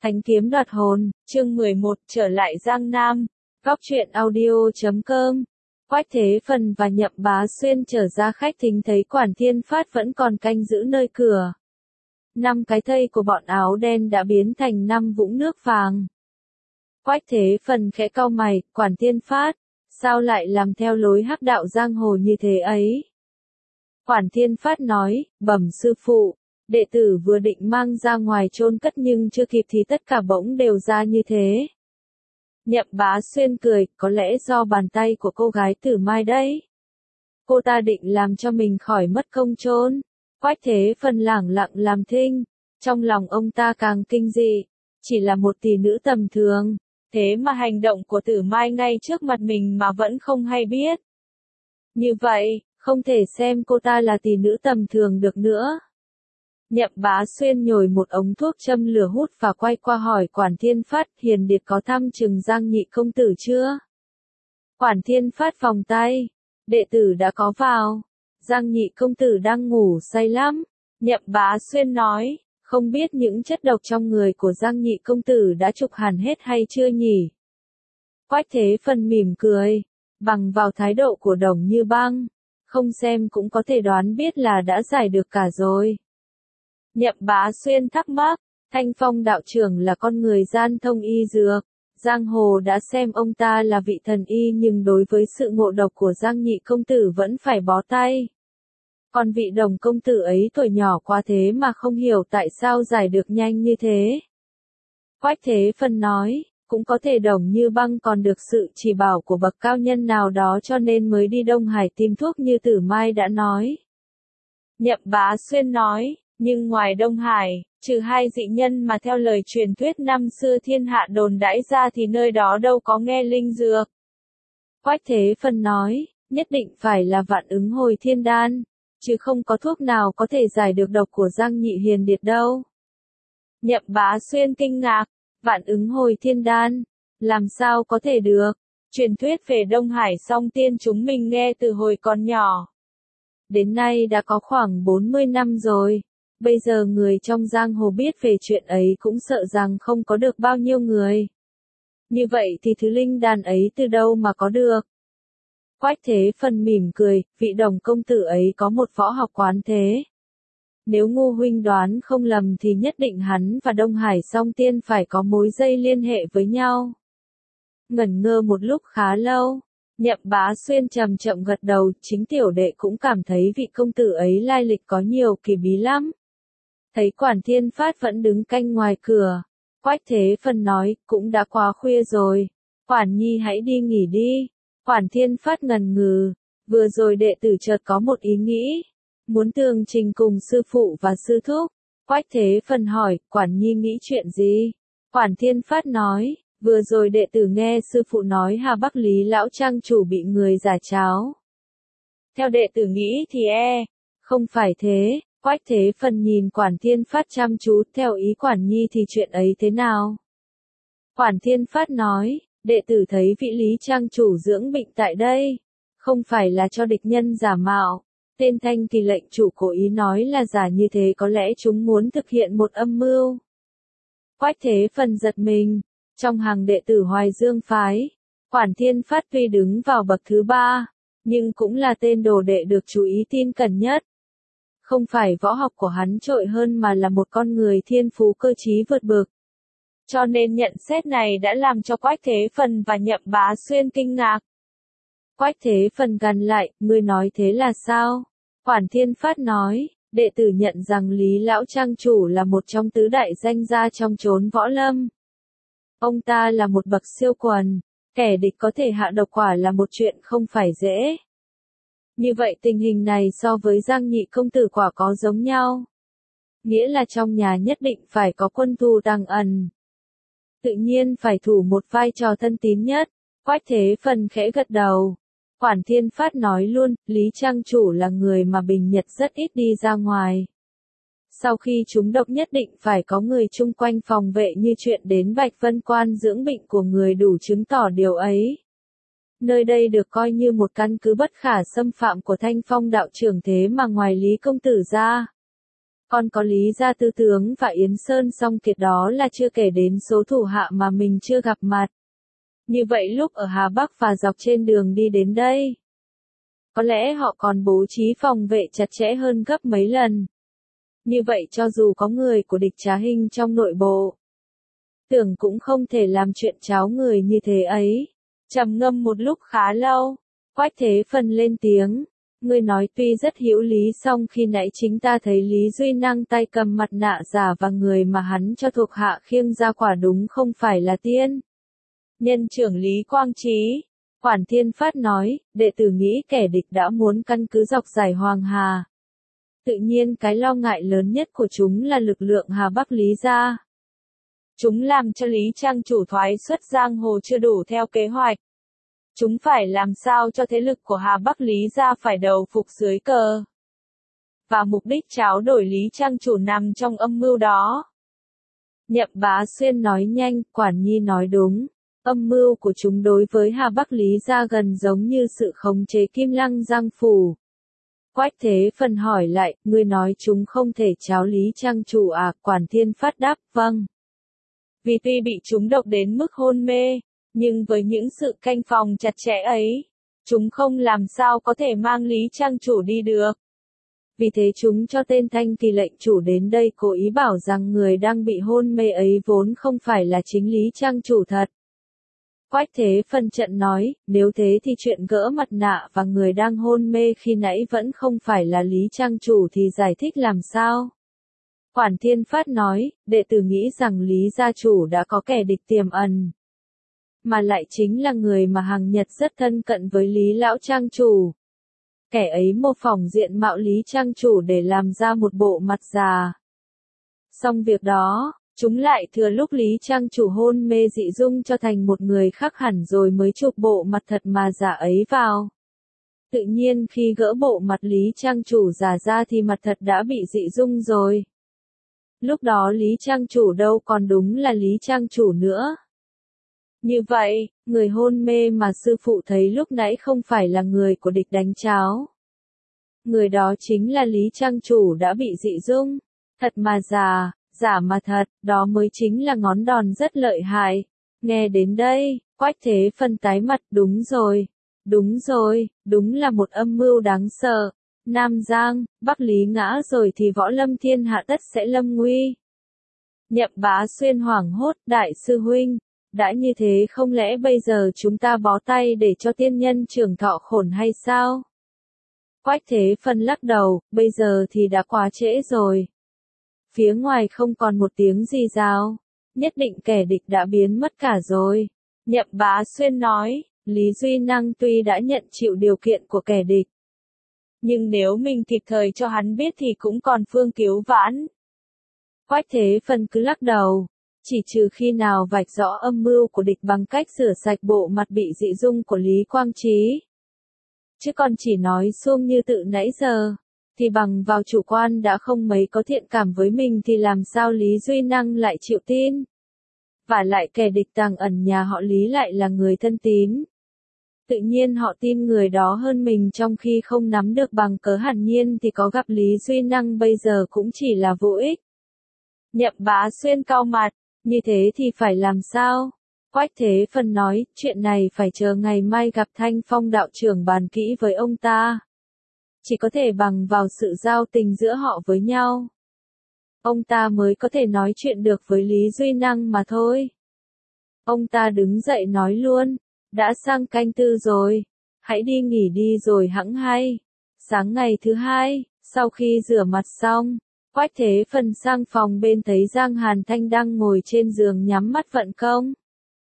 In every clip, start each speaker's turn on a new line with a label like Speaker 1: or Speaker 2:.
Speaker 1: Thánh kiếm đoạt hồn, chương 11, trở lại Giang Nam. Góc truyện audio.com. Quách Thế Phần và Nhậm Bá Xuyên trở ra khách thính thấy Quản Thiên Phát vẫn còn canh giữ nơi cửa. 5 cái thây của bọn áo đen đã biến thành 5 vũng nước vàng. Quách Thế Phần khẽ cau mày, Quản Thiên Phát, sao lại làm theo lối hắc đạo giang hồ như thế ấy? Quản Thiên Phát nói, bẩm sư phụ, đệ tử vừa định mang ra ngoài chôn cất nhưng chưa kịp thì tất cả bỗng đều ra như thế. Nhậm Bá Xuyên cười, có lẽ do bàn tay của cô gái Tử Mai đấy. Cô ta định làm cho mình khỏi mất công chôn. Quách Thế Phần lẳng lặng làm thinh, trong lòng ông ta càng kinh dị, chỉ là một tỷ nữ tầm thường, thế mà hành động của Tử Mai ngay trước mặt mình mà vẫn không hay biết. Như vậy, không thể xem cô ta là tỷ nữ tầm thường được nữa. Nhậm Bá Xuyên nhồi một ống thuốc châm lửa hút và quay qua hỏi Quản Thiên Phát, Hiền Điệt có thăm chừng Giang nhị công tử chưa? Quản Thiên Phát vòng tay, đệ tử đã có vào. Giang nhị công tử đang ngủ say lắm. Nhậm Bá Xuyên nói, không biết những chất độc trong người của Giang nhị công tử đã trục hẳn hết hay chưa nhỉ? Quách Thế Phần mỉm cười, bằng vào thái độ của Đồng Như Băng, không xem cũng có thể đoán biết là đã giải được cả rồi. Nhậm Bá Xuyên thắc mắc, Thanh Phong đạo trưởng là con người gian thông y dược, giang hồ đã xem ông ta là vị thần y nhưng đối với sự ngộ độc của Giang nhị công tử vẫn phải bó tay. Còn vị Đồng công tử ấy tuổi nhỏ quá thế mà không hiểu tại sao giải được nhanh như thế. Quách Thế Phần nói, cũng có thể Đồng Như Băng còn được sự chỉ bảo của bậc cao nhân nào đó cho nên mới đi Đông Hải tìm thuốc như Tử Mai đã nói. Nhậm Bá Xuyên nói, nhưng ngoài Đông Hải, trừ 2 dị nhân mà theo lời truyền thuyết năm xưa thiên hạ đồn đãi ra thì nơi đó đâu có nghe linh dược. Quách Thế Phần nói, nhất định phải là Vạn Ứng Hồi Thiên Đan, chứ không có thuốc nào có thể giải được độc của Giang nhị Hiền Điệt đâu. Nhậm Bá Xuyên kinh ngạc, Vạn Ứng Hồi Thiên Đan, làm sao có thể được? Truyền thuyết về Đông Hải Song Tiên chúng mình nghe từ hồi còn nhỏ. Đến nay đã có khoảng 40 năm rồi. Bây giờ người trong giang hồ biết về chuyện ấy cũng sợ rằng không có được bao nhiêu người. Như vậy thì thứ linh đan ấy từ đâu mà có được? Quách Thế Phần mỉm cười, vị Đồng công tử ấy có một võ học quán thế. Nếu Ngô huynh đoán không lầm thì nhất định hắn và Đông Hải Song Tiên phải có mối dây liên hệ với nhau. Ngẩn ngơ một lúc khá lâu, Nhậm Bá Xuyên chậm chậm gật đầu, chính tiểu đệ cũng cảm thấy vị công tử ấy lai lịch có nhiều kỳ bí lắm. Thấy Quản Thiên Phát vẫn đứng canh ngoài cửa, Quách Thế Phần nói, cũng đã quá khuya rồi, Quản nhi hãy đi nghỉ đi. Quản Thiên Phát ngần ngừ, vừa rồi đệ tử chợt có một ý nghĩ, muốn tường trình cùng sư phụ và sư thúc. Quách Thế Phần hỏi, Quản nhi nghĩ chuyện gì? Quản Thiên Phát nói, vừa rồi đệ tử nghe sư phụ nói Hà Bắc Lý lão trang chủ bị người giả cháo. Theo đệ tử nghĩ thì không phải thế. Quách Thế Phần nhìn Quản Thiên Phát chăm chú, theo ý Quản nhi thì chuyện ấy thế nào? Quản Thiên Phát nói, đệ tử thấy vị Lý trang chủ dưỡng bệnh tại đây, không phải là cho địch nhân giả mạo. Tên Thanh Kỳ lệnh chủ cố ý nói là giả như thế, có lẽ chúng muốn thực hiện một âm mưu. Quách Thế Phần giật mình, trong hàng đệ tử Hoài Dương phái, Quản Thiên Phát tuy đứng vào bậc thứ 3, nhưng cũng là tên đồ đệ được chú ý tin cẩn nhất. Không phải võ học của hắn trội hơn mà là một con người thiên phú cơ trí vượt bậc. Cho nên nhận xét này đã làm cho Quách Thế Phần và Nhậm Bá Xuyên kinh ngạc. Quách Thế Phần gằn lại, ngươi nói thế là sao? Quản Thiên Phát nói, đệ tử nhận rằng Lý lão trang chủ là một trong tứ đại danh gia trong chốn võ lâm. Ông ta là một bậc siêu quần, kẻ địch có thể hạ độc quả là một chuyện không phải dễ. Như vậy tình hình này so với Giang nhị công tử quả có giống nhau. Nghĩa là trong nhà nhất định phải có quân thù đang ẩn. Tự nhiên phải thủ một vai trò thân tín nhất. Quách Thế Phần khẽ gật đầu. Quản Thiên Phát nói luôn, Lý trang chủ là người mà bình nhật rất ít đi ra ngoài. Sau khi trúng độc nhất định phải có người chung quanh phòng vệ, như chuyện đến Bạch Vân Quan dưỡng bệnh của người đủ chứng tỏ điều ấy. Nơi đây được coi như một căn cứ bất khả xâm phạm của Thanh Phong đạo trưởng, thế mà ngoài Lý công tử ra, Còn có Lý Gia Tư tướng và Yến Sơn Song Kiệt, đó là chưa kể đến số thủ hạ mà mình chưa gặp mặt. Như vậy lúc ở Hà Bắc và dọc trên đường đi đến đây, có lẽ họ còn bố trí phòng vệ chặt chẽ hơn gấp mấy lần. Như vậy cho dù có người của địch trá hình trong nội bộ, tưởng cũng không thể làm chuyện cháo người như thế ấy. Trầm ngâm một lúc khá lâu, Quách Thế Phân lên tiếng. Ngươi nói tuy rất hữu lý, song khi nãy chính ta thấy Lý Duy Năng tay cầm mặt nạ giả và người mà hắn cho thuộc hạ khiêng ra quả đúng không phải là tiên nhân trưởng Lý Quang Trí. Quản Thiên Phát nói, đệ tử nghĩ kẻ địch đã muốn căn cứ dọc dải Hoàng Hà. Tự nhiên cái lo ngại lớn nhất của chúng là lực lượng Hà Bắc Lý gia. Chúng làm cho Lý Trang chủ thoái xuất giang hồ chưa đủ theo kế hoạch. Chúng phải làm sao cho thế lực của Hà Bắc Lý gia phải đầu phục dưới cờ. Và mục đích tráo đổi Lý Trang chủ nằm trong âm mưu đó. Nhậm Bá Xuyên nói nhanh, Quản Nhi nói đúng. Âm mưu của chúng đối với Hà Bắc Lý gia gần giống như sự khống chế Kim Lăng Giang phủ. Quách Thế Phân hỏi lại, ngươi nói chúng không thể tráo Lý Trang chủ à? Quản Thiên Phát đáp, vâng. Vì tuy bị chúng độc đến mức hôn mê, nhưng với những sự canh phòng chặt chẽ ấy, chúng không làm sao có thể mang Lý Trang chủ đi được. Vì thế chúng cho tên Thanh Kỳ lệnh chủ đến đây cố ý bảo rằng người đang bị hôn mê ấy vốn không phải là chính Lý Trang chủ thật. Quách Thế Phân trận nói, nếu thế thì chuyện gỡ mặt nạ và người đang hôn mê khi nãy vẫn không phải là Lý Trang chủ thì giải thích làm sao? Quản Thiên Phát nói, đệ tử nghĩ rằng Lý gia chủ đã có kẻ địch tiềm ẩn. Mà lại chính là người mà hàng Nhật rất thân cận với Lý Lão Trang chủ. Kẻ ấy mô phỏng diện mạo Lý Trang chủ để làm ra một bộ mặt già. Xong việc đó, chúng lại thừa lúc Lý Trang chủ hôn mê dị dung cho thành một người khác hẳn rồi mới chụp bộ mặt thật mà giả ấy vào. Tự nhiên khi gỡ bộ mặt Lý Trang chủ giả ra thì mặt thật đã bị dị dung rồi. Lúc đó Lý Trang chủ đâu còn đúng là Lý Trang chủ nữa. Như vậy, người hôn mê mà sư phụ thấy lúc nãy không phải là người của địch đánh cháo. Người đó chính là Lý Trang chủ đã bị dị dung. Thật mà giả, giả mà thật, đó mới chính là ngón đòn rất lợi hại. Nghe đến đây, Quách Thế Phân tái mặt, đúng rồi, đúng là một âm mưu đáng sợ. Nam Giang, Bắc Lý ngã rồi thì võ lâm thiên hạ tất sẽ lâm nguy. Nhậm Bá Xuyên hoảng hốt, đại sư huynh, đã như thế không lẽ bây giờ chúng ta bó tay để cho tiên nhân trường thọ khổn hay sao? Quách Thế Phân lắc đầu, bây giờ thì đã quá trễ rồi. Phía ngoài không còn một tiếng gì rào, nhất định kẻ địch đã biến mất cả rồi. Nhậm Bá Xuyên nói, Lý Duy Năng tuy đã nhận chịu điều kiện của kẻ địch, nhưng nếu mình kịp thời cho hắn biết thì cũng còn phương cứu vãn. Quách Thế Phân cứ lắc đầu, chỉ trừ khi nào vạch rõ âm mưu của địch bằng cách rửa sạch bộ mặt bị dị dung của Lý Quang Trí. Chứ còn chỉ nói suông như tự nãy giờ, thì bằng vào chủ quan đã không mấy có thiện cảm với mình thì làm sao Lý Duy Năng lại chịu tin. Và lại kẻ địch tàng ẩn nhà họ Lý lại là người thân tín. Tự nhiên họ tin người đó hơn mình trong khi không nắm được bằng cớ hẳn nhiên thì có gặp Lý Duy Năng bây giờ cũng chỉ là vô ích. Nhậm Bá Xuyên cau mặt, như thế thì phải làm sao? Quách Thế Phân nói, chuyện này phải chờ ngày mai gặp Thanh Phong đạo trưởng bàn kỹ với ông ta. Chỉ có thể bằng vào sự giao tình giữa họ với nhau. Ông ta mới có thể nói chuyện được với Lý Duy Năng mà thôi. Ông ta đứng dậy nói luôn, đã sang canh tư rồi, hãy đi nghỉ đi rồi hẵng hay. Sáng ngày thứ hai, sau khi rửa mặt xong, Quách Thế Phân sang phòng bên thấy Giang Hàn Thanh đang ngồi trên giường nhắm mắt vận công.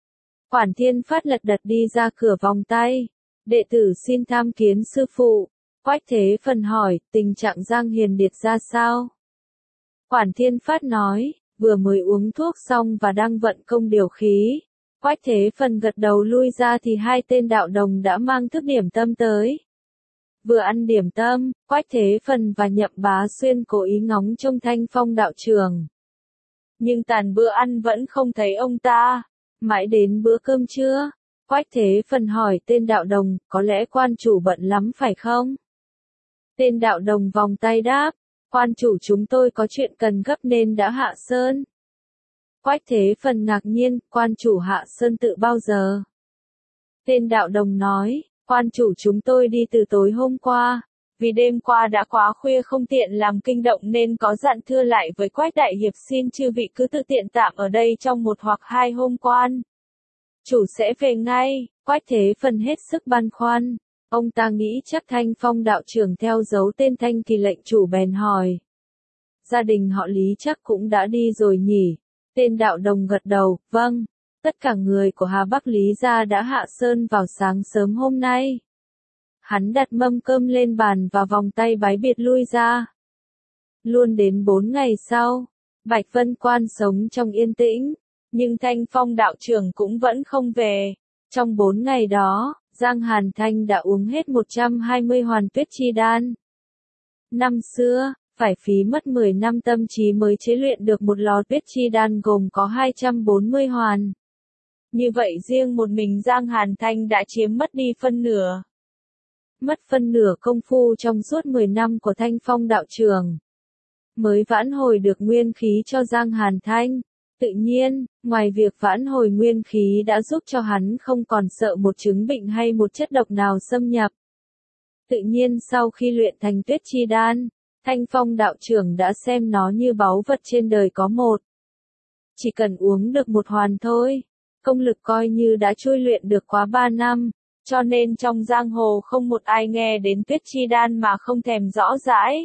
Speaker 1: Quản Thiên Phát lật đật đi ra cửa vòng tay, đệ tử xin tham kiến sư phụ. Quách Thế Phân hỏi, tình trạng Giang Hiền Điệt ra sao? Quản Thiên Phát nói, vừa mới uống thuốc xong và đang vận công điều khí. Quách Thế Phân gật đầu lui ra thì hai tên đạo đồng đã mang thức điểm tâm tới. Vừa ăn điểm tâm, Quách Thế Phân và Nhậm Bá Xuyên cố ý ngóng trông Thanh Phong đạo trưởng. Nhưng tàn bữa ăn vẫn không thấy ông ta. Mãi đến bữa cơm trưa, Quách Thế Phân hỏi tên đạo đồng, có lẽ quan chủ bận lắm phải không? Tên đạo đồng vòng tay đáp, Quan chủ chúng tôi có chuyện cần gấp nên đã hạ sơn. Quách Thế Phần ngạc nhiên, quan chủ hạ sơn tự bao giờ? Tên đạo đồng nói, quan chủ chúng tôi đi từ tối hôm qua, vì đêm qua đã quá khuya không tiện làm kinh động nên có dặn thưa lại với Quách đại hiệp xin chư vị cứ tự tiện tạm ở đây trong 1 hoặc 2 hôm quan chủ sẽ về ngay. Quách Thế Phần hết sức băn khoăn, ông ta nghĩ chắc Thanh Phong đạo trưởng theo dấu tên Thanh Kỳ lệnh chủ bèn hỏi. Gia đình họ Lý chắc cũng đã đi rồi nhỉ? Tên đạo đồng gật đầu, vâng, tất cả người của Hà Bắc Lý gia đã hạ sơn vào sáng sớm hôm nay. Hắn đặt mâm cơm lên bàn và vòng tay bái biệt lui ra. Luôn đến 4 ngày sau, Bạch Vân Quan sống trong yên tĩnh, nhưng Thanh Phong đạo trưởng cũng vẫn không về. Trong 4 ngày đó, Giang Hàn Thanh đã uống hết 120 hoàn tuyết chi đan. Năm xưa, phải phí mất 10 năm tâm trí mới chế luyện được một lò tuyết chi đan gồm có 240 hoàn. Như vậy riêng một mình Giang Hàn Thanh đã chiếm mất đi phân nửa. Mất phân nửa công phu trong suốt 10 năm của Thanh Phong đạo trưởng, mới vãn hồi được nguyên khí cho Giang Hàn Thanh. Tự nhiên, ngoài việc vãn hồi nguyên khí đã giúp cho hắn không còn sợ một chứng bệnh hay một chất độc nào xâm nhập. Tự nhiên sau khi luyện thành tuyết chi đan, Thanh Phong đạo trưởng đã xem nó như báu vật trên đời có một. Chỉ cần uống được một hoàn thôi, công lực coi như đã trôi luyện được quá 3 năm, cho nên trong giang hồ không một ai nghe đến tuyết chi đan mà không thèm rõ rãi.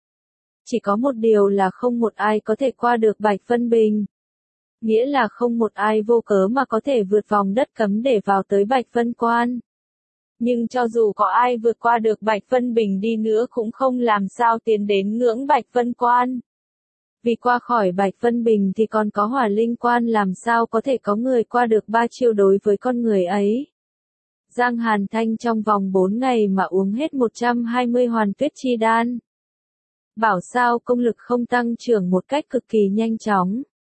Speaker 1: Chỉ có một điều là không một ai có thể qua được Bạch Vân Bình. Nghĩa là không một ai vô cớ mà có thể vượt vòng đất cấm để vào tới Bạch Vân Quan. Nhưng cho dù có ai vượt qua được Bạch Vân Bình đi nữa cũng không làm sao tiến đến ngưỡng Bạch Vân Quan. Vì qua khỏi Bạch Vân Bình thì còn có Hỏa Linh Quan, làm sao có thể có người qua được 3 chiêu đối với con người ấy. Giang Hàn Thanh trong vòng 4 ngày mà uống hết 120 hoàn tuyết chi đan. Bảo sao công lực không tăng trưởng một cách cực kỳ nhanh chóng.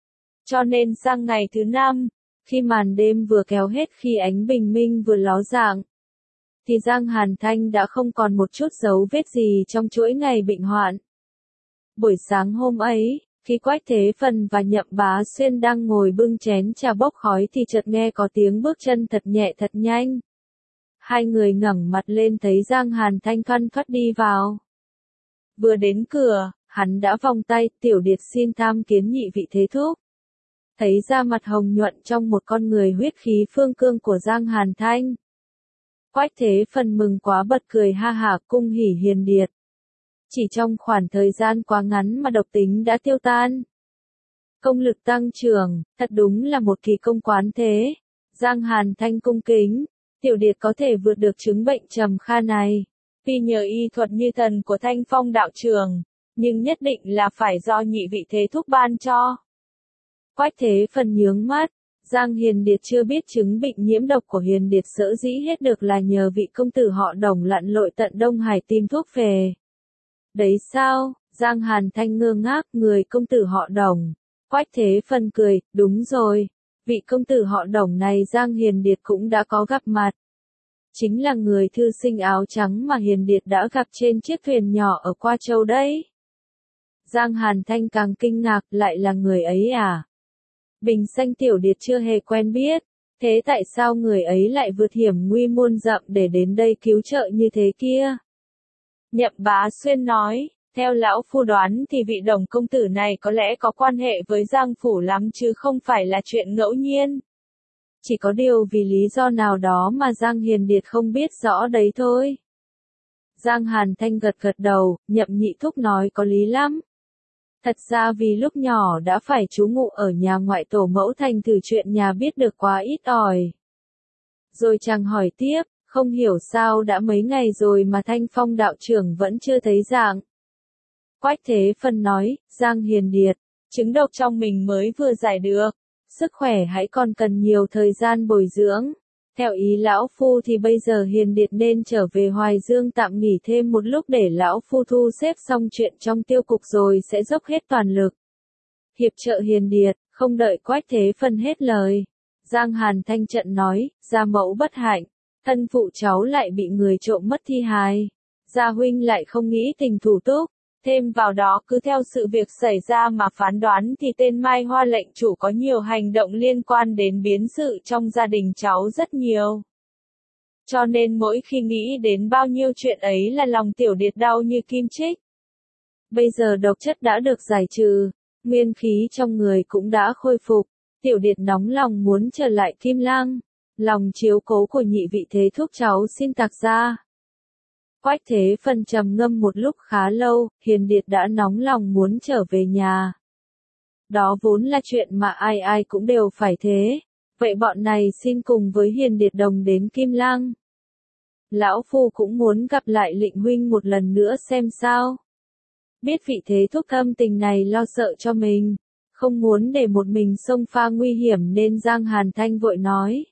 Speaker 1: Cho nên sang ngày thứ 5, khi màn đêm vừa kéo hết, khi ánh bình minh vừa ló dạng, thì Giang Hàn Thanh đã không còn một chút dấu vết gì trong chuỗi ngày bệnh hoạn. Buổi sáng hôm ấy, khi Quách Thế Phần và Nhậm Bá Xuyên đang ngồi bưng chén trà bốc khói thì chợt nghe có tiếng bước chân thật nhẹ thật nhanh. Hai người ngẩng mặt lên thấy Giang Hàn Thanh thoăn thoắt đi vào. Vừa đến cửa, hắn đã vòng tay, tiểu điệt xin tham kiến nhị vị thế thúc. Thấy da mặt hồng nhuận trong một con người huyết khí phương cương của Giang Hàn Thanh, Quách Thế Phần mừng quá bật cười ha hả, cung hỉ hiền điệt. Chỉ trong khoảng thời gian quá ngắn mà độc tính đã tiêu tan. Công lực tăng trưởng, thật đúng là một kỳ công quán thế. Giang Hàn Thanh cung kính, tiểu điệt có thể vượt được chứng bệnh trầm kha này, vì nhờ y thuật như thần của Thanh Phong đạo trưởng, nhưng nhất định là phải do nhị vị thế thúc ban cho. Quách Thế Phần nhướng mắt, Giang Hiền Điệt chưa biết chứng bệnh nhiễm độc của Hiền Điệt sở dĩ hết được là nhờ vị công tử họ Đồng lặn lội tận Đông Hải tìm thuốc về. Đấy sao? Giang Hàn Thanh ngơ ngác, người công tử họ Đồng. Quách Thế Phần cười, đúng rồi, vị công tử họ Đồng này Giang Hiền Điệt cũng đã có gặp mặt. Chính là người thư sinh áo trắng mà Hiền Điệt đã gặp trên chiếc thuyền nhỏ ở Qua Châu đấy. Giang Hàn Thanh càng kinh ngạc, lại là người ấy à? Bình Xanh tiểu điệt chưa hề quen biết, thế tại sao người ấy lại vượt hiểm nguy muôn dặm để đến đây cứu trợ như thế kia? Nhậm Bá Xuyên nói, theo lão phu đoán thì vị Đồng công tử này có lẽ có quan hệ với Giang phủ lắm chứ không phải là chuyện ngẫu nhiên. Chỉ có điều vì lý do nào đó mà Giang Hiền Điệt không biết rõ đấy thôi. Giang Hàn Thanh gật gật đầu, Nhậm nhị thúc nói có lý lắm. Thật ra vì lúc nhỏ đã phải trú ngụ ở nhà ngoại tổ mẫu, thành thử chuyện nhà biết được quá ít ỏi. Rồi chàng hỏi tiếp, không hiểu sao đã mấy ngày rồi mà Thanh Phong đạo trưởng vẫn chưa thấy dạng. Quách Thế Phần nói, Giang Hiền Điệt, chứng độc trong mình mới vừa giải được, sức khỏe hãy còn cần nhiều thời gian bồi dưỡng. Theo ý lão phu thì bây giờ Hiền Điệt nên trở về Hoài Dương tạm nghỉ thêm một lúc để lão phu thu xếp xong chuyện trong tiêu cục rồi sẽ dốc hết toàn lực hiệp trợ Hiền Điệt. Không đợi Quách Thế Phần hết lời, Giang Hàn Thanh trận nói, gia mẫu bất hạnh, thân phụ cháu lại bị người trộm mất thi hài, gia huynh lại không nghĩ tình thủ túc, Thêm vào đó cứ theo sự việc xảy ra mà phán đoán thì tên Mai Hoa lệnh chủ có nhiều hành động liên quan đến biến sự trong gia đình cháu rất nhiều. Cho nên mỗi khi nghĩ đến bao nhiêu chuyện ấy là lòng Tiểu Điệt đau như kim chích. Bây giờ độc chất đã được giải trừ, nguyên khí trong người cũng đã khôi phục, Tiểu Điệt nóng lòng muốn trở lại Kim Lăng, lòng chiếu cố của nhị vị thế thúc cháu xin tạc ra. Quách Thế Phân trầm ngâm một lúc khá lâu, Hiền Điệt đã nóng lòng muốn trở về nhà. Đó vốn là chuyện mà ai ai cũng đều phải thế, vậy bọn này xin cùng với Hiền Điệt đồng đến Kim Lăng. Lão Phu cũng muốn gặp lại Lệnh huynh một lần nữa xem sao. Biết vị thế thúc thâm tình này lo sợ cho mình, không muốn để một mình xông pha nguy hiểm nên Giang Hàn Thanh vội nói.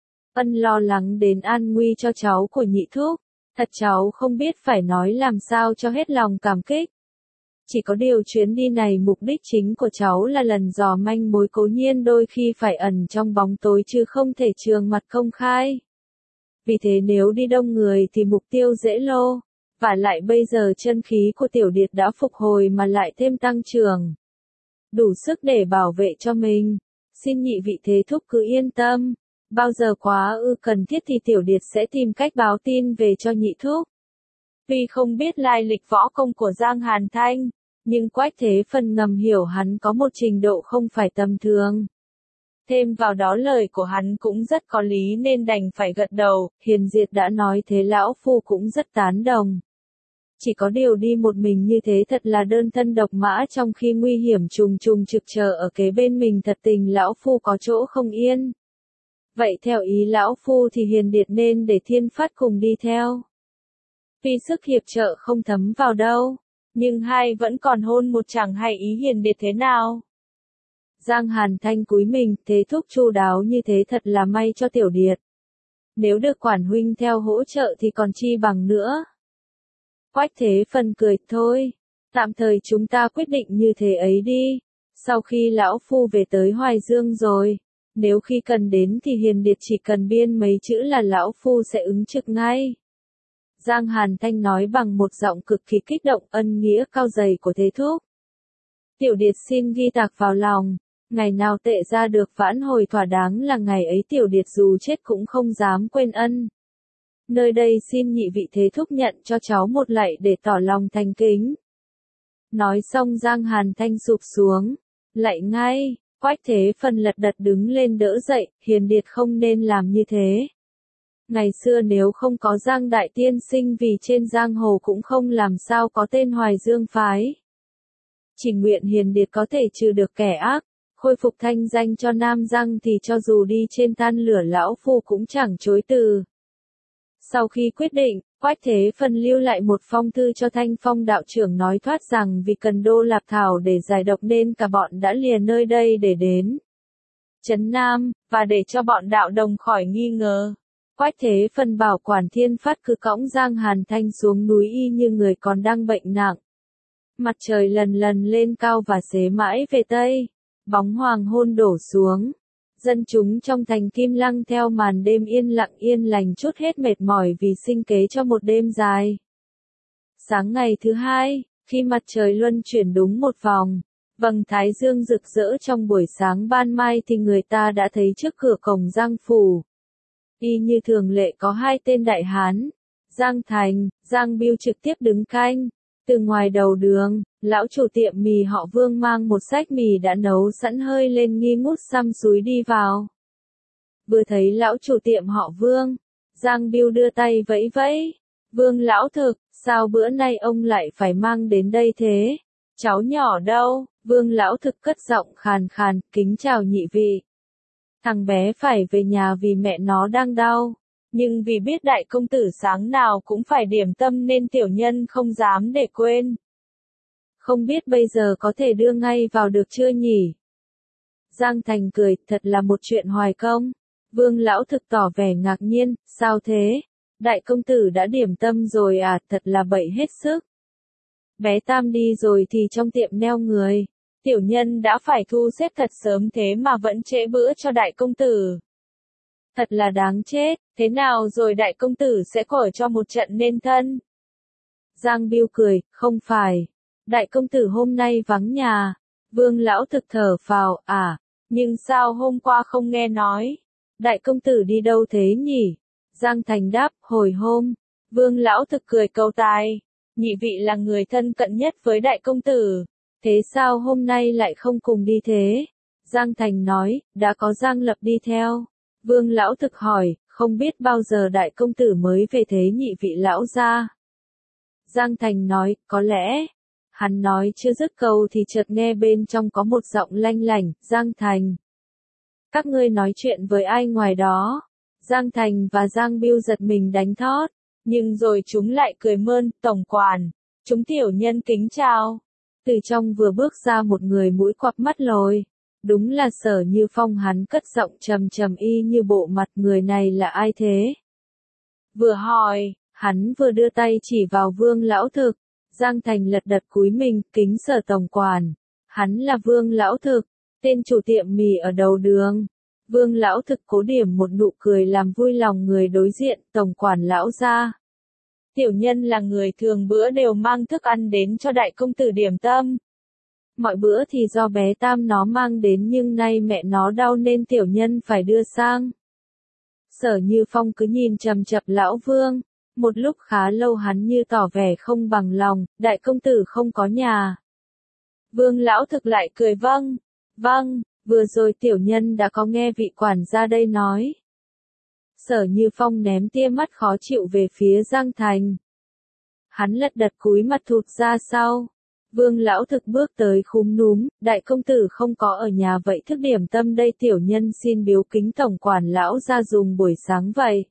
Speaker 1: Ân lo lắng đến an nguy cho cháu của nhị thúc, thật cháu không biết phải nói làm sao cho hết lòng cảm kích. Chỉ có điều chuyến đi này mục đích chính của cháu là lần dò manh mối, cố nhiên đôi khi phải ẩn trong bóng tối chứ không thể trường mặt công khai. Vì thế nếu đi đông người thì mục tiêu dễ lô, và lại bây giờ chân khí của Tiểu Điệt đã phục hồi mà lại thêm tăng trưởng. Đủ sức để bảo vệ cho mình, xin nhị vị thế thúc cứ yên tâm, bao giờ quá cần thiết thì Tiểu Điệt sẽ tìm cách báo tin về cho nhị thúc. Tuy không biết lai lịch võ công của Giang Hàn Thanh, nhưng Quách Thế Phân ngầm hiểu hắn có một trình độ không phải tầm thường. Thêm vào đó lời của hắn cũng rất có lý nên đành phải gật đầu, Hiền Diệt đã nói thế lão phu cũng rất tán đồng. Chỉ có điều đi một mình như thế thật là đơn thân độc mã trong khi nguy hiểm trùng trùng trực chờ ở kế bên mình, thật tình lão phu có chỗ không yên. Vậy theo ý lão phu thì Hiền Điệt nên để Thiên Phát cùng đi theo. Tuy sức hiệp trợ không thấm vào đâu, nhưng hai vẫn còn hôn một chẳng hay ý Hiền Điệt thế nào. Giang Hàn Thanh cúi mình, thế thúc chu đáo như thế thật là may cho Tiểu Điệt. Nếu được quản huynh theo hỗ trợ thì còn chi bằng nữa. Quách Thế Phân cười, thôi, tạm thời chúng ta quyết định như thế ấy đi. Sau khi lão phu về tới Hoài Dương rồi, nếu khi cần đến thì Hiền Điệt chỉ cần biên mấy chữ là lão phu sẽ ứng trực ngay. Giang Hàn Thanh nói bằng một giọng cực kỳ kích động, ân nghĩa cao dày của thế thúc. Tiểu Điệt xin ghi tạc vào lòng, ngày nào tệ ra được vãn hồi thỏa đáng là ngày ấy Tiểu Điệt dù chết cũng không dám quên ân. Nơi đây xin nhị vị thế thúc nhận cho cháu một lạy để tỏ lòng thành kính. Nói xong Giang Hàn Thanh sụp xuống, lạy ngay, Quách Thế Phân lật đật đứng lên đỡ dậy, Hiền Điệt không nên làm như thế. Ngày xưa nếu không có Giang Đại Tiên Sinh vì trên giang hồ cũng không làm sao có tên Hoài Dương phái. Chỉ nguyện Hiền Điệt có thể trừ được kẻ ác, khôi phục thanh danh cho Nam Giang thì cho dù đi trên than lửa lão phu cũng chẳng chối từ. Sau khi quyết định, Quách Thế Phân lưu lại một phong thư cho Thanh Phong đạo trưởng nói thoát rằng vì cần Đô Lạp Thảo để giải độc nên cả bọn đã lìa nơi đây để đến Trấn Nam, và để cho bọn đạo đồng khỏi nghi ngờ. Quách Thế Phân bảo quản Thiên Phát cứ cõng Giang Hàn Thanh xuống núi y như người còn đang bệnh nặng. Mặt trời lần lần lên cao và xế mãi về Tây, bóng hoàng hôn đổ xuống. Dân chúng trong thành Kim Lăng theo màn đêm yên lặng yên lành trút hết mệt mỏi vì sinh kế cho một đêm dài. Sáng ngày thứ hai, khi mặt trời luân chuyển đúng một vòng, vầng thái dương rực rỡ trong buổi sáng ban mai thì người ta đã thấy trước cửa cổng Giang Phủ. Y như thường lệ có hai tên đại hán, Giang Thành, Giang Biêu trực tiếp đứng canh. Từ ngoài đầu đường, lão chủ tiệm mì họ Vương mang một xách mì đã nấu sẵn hơi lên nghi ngút xăm xúi đi vào. Vừa thấy lão chủ tiệm họ Vương, Giang Biêu đưa tay vẫy vẫy. Vương lão thực, sao bữa nay ông lại phải mang đến đây thế? Cháu nhỏ đâu? Vương lão thực cất giọng khàn khàn, kính chào nhị vị. Thằng bé phải về nhà vì mẹ nó đang đau. Nhưng vì biết đại công tử sáng nào cũng phải điểm tâm nên tiểu nhân không dám để quên. Không biết bây giờ có thể đưa ngay vào được chưa nhỉ? Giang Thành cười, thật là một chuyện hoài công. Vương lão thực tỏ vẻ ngạc nhiên, sao thế? Đại công tử đã điểm tâm rồi à, thật là bậy hết sức. Bé Tam đi rồi thì trong tiệm neo người. Tiểu nhân đã phải thu xếp thật sớm thế mà vẫn trễ bữa cho đại công tử. Thật là đáng chết, thế nào rồi đại công tử sẽ khỏi cho một trận nên thân? Giang Biêu cười, không phải. đại công tử hôm nay vắng nhà. Vương lão thực thở phào, nhưng sao hôm qua không nghe nói? Đại công tử đi đâu thế nhỉ? Giang Thành đáp, hồi hôm. Vương lão thực cười câu tai. Nhị vị là người thân cận nhất với đại công tử. Thế sao hôm nay lại không cùng đi thế? Giang Thành nói, đã có Giang Lập đi theo. Vương lão thực hỏi, không biết bao giờ đại công tử mới về thế nhị vị lão ra. Giang Thành nói, có lẽ. Hắn nói chưa dứt câu thì chợt nghe bên trong có một giọng lanh lảnh, Giang Thành. Các ngươi nói chuyện với ai ngoài đó? Giang Thành và Giang Biêu giật mình đánh thót, nhưng rồi chúng lại cười mơn, tổng quản. Chúng tiểu nhân kính chào. Từ trong vừa bước ra một người mũi quặp mắt lồi. Đúng là Sở Như Phong. Hắn cất giọng trầm trầm y như bộ mặt, người này là ai thế? Vừa hỏi, hắn vừa đưa tay chỉ vào Vương lão thực. Giang Thành lật đật cúi mình, kính Sở tổng quản. Hắn là Vương lão thực, tên chủ tiệm mì ở đầu đường. Vương lão thực cố điểm một nụ cười làm vui lòng người đối diện, tổng quản lão gia. Tiểu nhân là người thường bữa đều mang thức ăn đến cho đại công tử điểm tâm. Mọi bữa thì do bé Tam nó mang đến nhưng nay mẹ nó đau nên tiểu nhân phải đưa sang. Sở Như Phong cứ nhìn chằm chằm lão Vương. Một lúc khá lâu hắn như tỏ vẻ không bằng lòng, đại công tử không có nhà. Vương lão thực lại cười vâng, vừa rồi tiểu nhân đã có nghe vị quản gia đây nói. Sở Như Phong ném tia mắt khó chịu về phía Giang Thành. Hắn lật đật cúi mặt thụt ra sau. Vương lão thực bước tới khúm núm, đại công tử không có ở nhà vậy thức điểm tâm đây tiểu nhân xin biếu kính tổng quản lão ra dùng buổi sáng vậy.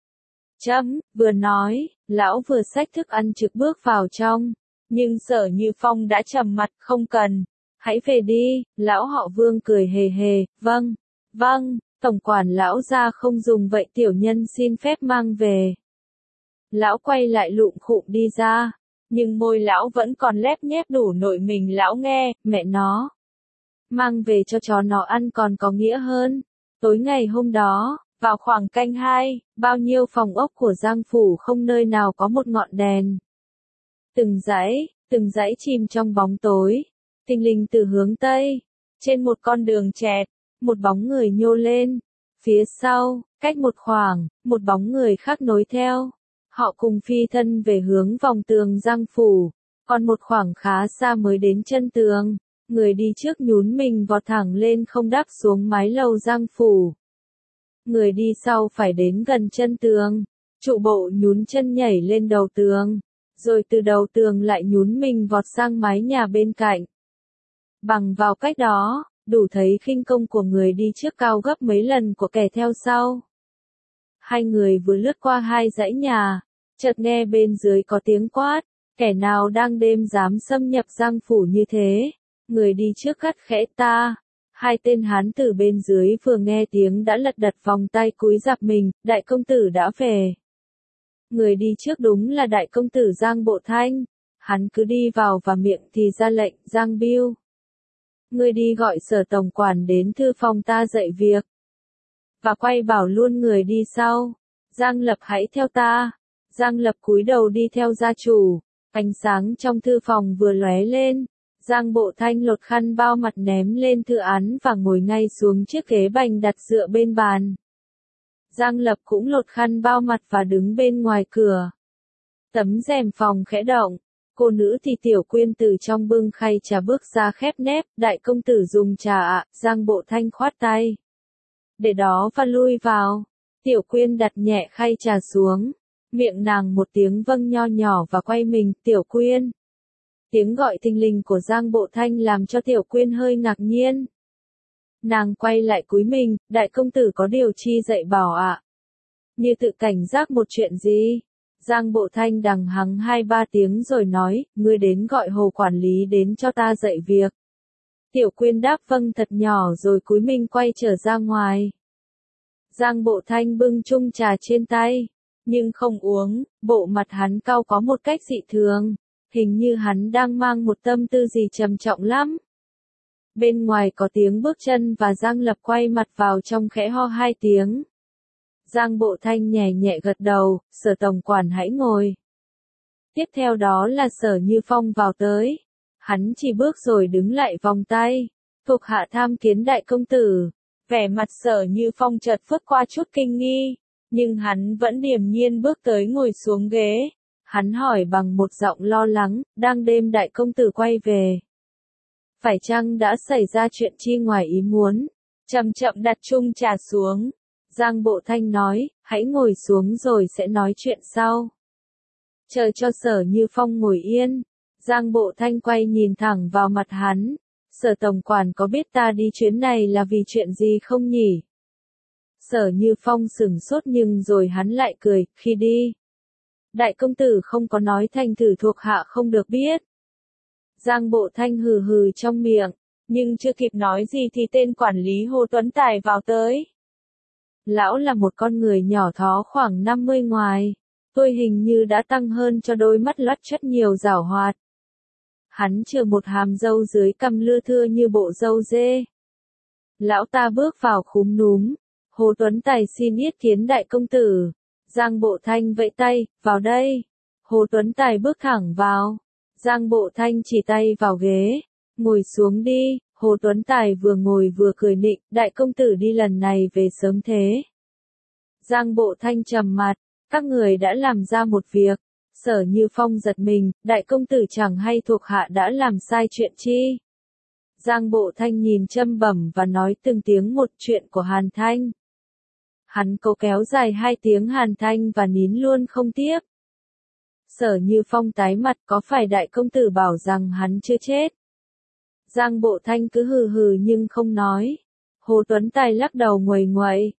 Speaker 1: Vừa nói, lão vừa xách thức ăn trực bước vào trong, nhưng Sở Như Phong đã trầm mặt, không cần, hãy về đi, lão họ Vương cười hề hề, vâng, tổng quản lão ra không dùng vậy tiểu nhân xin phép mang về. Lão quay lại lụm khụm đi ra, nhưng môi lão vẫn còn lép nhép đủ nội mình lão nghe, mẹ nó. Mang về cho chó nó ăn còn có nghĩa hơn. Tối ngày hôm đó, vào khoảng canh 2, bao nhiêu phòng ốc của Giang Phủ không nơi nào có một ngọn đèn. Từng dãy chìm trong bóng tối. Thình lình từ hướng Tây, trên một con đường chẹt, một bóng người nhô lên. Phía sau, cách một khoảng, một bóng người khác nối theo. Họ cùng phi thân về hướng vòng tường Giang Phủ, còn một khoảng khá xa mới đến chân tường. Người đi trước nhún mình vọt thẳng lên không đáp xuống mái lầu Giang Phủ. Người đi sau phải đến gần chân tường, trụ bộ nhún chân nhảy lên đầu tường, rồi từ đầu tường lại nhún mình vọt sang mái nhà bên cạnh. Bằng vào cách đó, đủ thấy khinh công của người đi trước cao gấp mấy lần của kẻ theo sau. Hai người vừa lướt qua hai dãy nhà, chợt nghe bên dưới có tiếng quát, kẻ nào đang đêm dám xâm nhập Giang Phủ như thế? Người đi trước gắt khẽ ta. Hai tên hán tử bên dưới vừa nghe tiếng đã lật đật vòng tay cúi rạp mình, đại công tử đã về. Người đi trước đúng là đại công tử Giang Bộ Thanh. Hắn cứ đi vào và miệng thì ra lệnh, Giang Biêu. Người đi gọi Sở tổng quản đến thư phòng ta dạy việc. Và quay bảo luôn người đi sau. Giang Lập hãy theo ta. Giang Lập cúi đầu đi theo gia chủ. Ánh sáng trong thư phòng vừa lóe lên. Giang Bộ Thanh lột khăn bao mặt ném lên thư án và ngồi ngay xuống chiếc ghế bành đặt dựa bên bàn. Giang Lập cũng lột khăn bao mặt và đứng bên ngoài cửa. Tấm rèm phòng khẽ động. Cô nữ thì Tiểu Quyên từ trong bưng khay trà bước ra khép nép, đại công tử dùng trà ạ, Giang Bộ Thanh khoát tay. Để đó và lui vào. Tiểu Quyên đặt nhẹ khay trà xuống. Miệng nàng một tiếng vâng nho nhỏ và quay mình, Tiểu Quyên. Tiếng gọi thình lình của Giang Bộ Thanh làm cho Tiểu Quyên hơi ngạc nhiên. Nàng quay lại cúi mình, đại công tử có điều chi dạy bảo ạ? Như tự cảnh giác một chuyện gì? Giang Bộ Thanh đằng hắng 2-3 tiếng rồi nói, ngươi đến gọi Hồ quản lý đến cho ta dạy việc. Tiểu Quyên đáp vâng thật nhỏ rồi cúi mình quay trở ra ngoài. Giang Bộ Thanh bưng chung trà trên tay, nhưng không uống, bộ mặt hắn cau có một cách dị thường. Hình như hắn đang mang một tâm tư gì trầm trọng lắm. Bên ngoài có tiếng bước chân và Giang Lập quay mặt vào trong khẽ ho 2 tiếng. Giang Bộ Thanh nhẹ nhẹ gật đầu, Sở tổng quản hãy ngồi. Tiếp theo đó là Sở Như Phong vào tới. Hắn chỉ bước rồi đứng lại vòng tay. Thuộc hạ tham kiến đại công tử. Vẻ mặt Sở Như Phong chợt phớt qua chút kinh nghi, nhưng hắn vẫn điềm nhiên bước tới ngồi xuống ghế. Hắn hỏi bằng một giọng lo lắng, đang đêm đại công tử quay về. Phải chăng đã xảy ra chuyện chi ngoài ý muốn? Chậm chậm đặt chung trà xuống. Giang Bộ Thanh nói, hãy ngồi xuống rồi sẽ nói chuyện sau. Chờ cho Sở Như Phong ngồi yên. Giang Bộ Thanh quay nhìn thẳng vào mặt hắn. Sở tổng quản có biết ta đi chuyến này là vì chuyện gì không nhỉ? Sở Như Phong sửng sốt nhưng rồi hắn lại cười, khi đi. Đại công tử không có nói thành thử thuộc hạ không được biết. Giang Bộ Thanh hừ hừ trong miệng, nhưng chưa kịp nói gì thì tên quản lý Hồ Tuấn Tài vào tới. Lão là một con người nhỏ thó khoảng 50 ngoài, tôi hình như đã tăng hơn cho đôi mắt lót chất nhiều giảo hoạt. Hắn chừa một hàm râu dưới cằm lưa thưa như bộ râu dê. Lão ta bước vào khúm núm. Hồ Tuấn Tài xin yết kiến đại công tử. Giang Bộ Thanh vẫy tay, vào đây. Hồ Tuấn Tài bước thẳng vào. Giang Bộ Thanh chỉ tay vào ghế. Ngồi xuống đi. Hồ Tuấn Tài vừa ngồi vừa cười nịnh, đại công tử đi lần này về sớm thế. Giang Bộ Thanh trầm mặt, các người đã làm ra một việc. Sở Như Phong giật mình, đại công tử chẳng hay thuộc hạ đã làm sai chuyện chi. Giang Bộ Thanh nhìn châm bẩm và nói từng tiếng một chuyện của Hàn Thanh. Hắn cố kéo dài 2 tiếng Hàn Thanh và nín luôn không tiếp. Sở Như Phong tái mặt, có phải đại công tử bảo rằng hắn chưa chết? Giang Bộ Thanh cứ hừ hừ nhưng không nói. Hồ Tuấn Tài lắc đầu nguầy nguậy.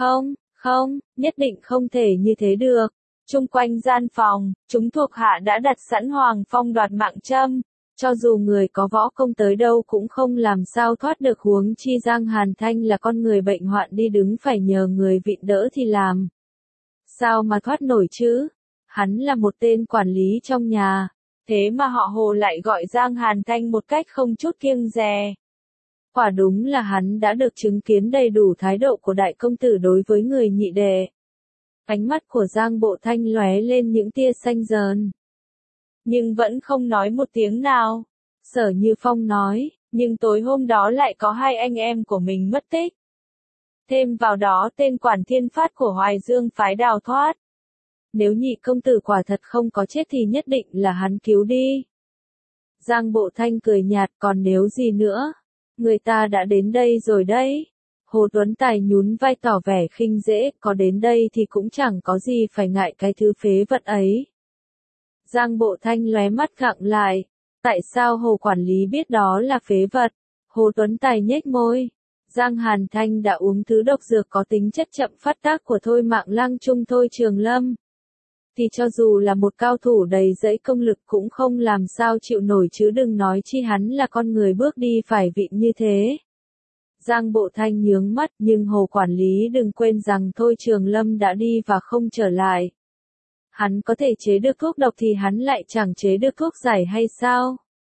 Speaker 1: Không, nhất định không thể như thế được. Chung quanh gian phòng, chúng thuộc hạ đã đặt sẵn Hoàng Phong đoạt mạng châm. Cho dù người có võ công tới đâu cũng không làm sao thoát được, huống chi Giang Hàn Thanh là con người bệnh hoạn đi đứng phải nhờ người vịn đỡ thì làm. Sao mà thoát nổi chứ? Hắn là một tên quản lý trong nhà. Thế mà họ Hồ lại gọi Giang Hàn Thanh một cách không chút kiêng dè. Quả đúng là hắn đã được chứng kiến đầy đủ thái độ của đại công tử đối với người nhị đệ. Ánh mắt của Giang Bộ Thanh lóe lên những tia xanh dờn. Nhưng vẫn không nói một tiếng nào. Sở Như Phong nói, nhưng tối hôm đó lại có 2 anh em của mình mất tích. Thêm vào đó tên quản thiên phát của Hoài Dương phái đào thoát. Nếu nhị công tử quả thật không có chết thì nhất định là hắn cứu đi. Giang Bộ Thanh cười nhạt, còn nếu gì nữa? Người ta đã đến đây rồi đấy. Hồ Tuấn Tài nhún vai tỏ vẻ khinh dễ, có đến đây thì cũng chẳng có gì phải ngại cái thứ phế vật ấy. Giang Bộ Thanh lóe mắt gặng lại. Tại sao Hồ quản lý biết đó là phế vật? Hồ Tuấn Tài nhếch môi. Giang Hàn Thanh đã uống thứ độc dược có tính chất chậm phát tác của Thôi Mạng Lăng Trung Thôi Trường Lâm. Thì cho dù là một cao thủ đầy dẫy công lực cũng không làm sao chịu nổi, chứ đừng nói chi hắn là con người bước đi phải vịn như thế. Giang Bộ Thanh nhướng mắt, nhưng Hồ quản lý đừng quên rằng Thôi Trường Lâm đã đi và không trở lại. Hắn có thể chế được thuốc độc thì hắn lại chẳng chế được thuốc giải hay sao?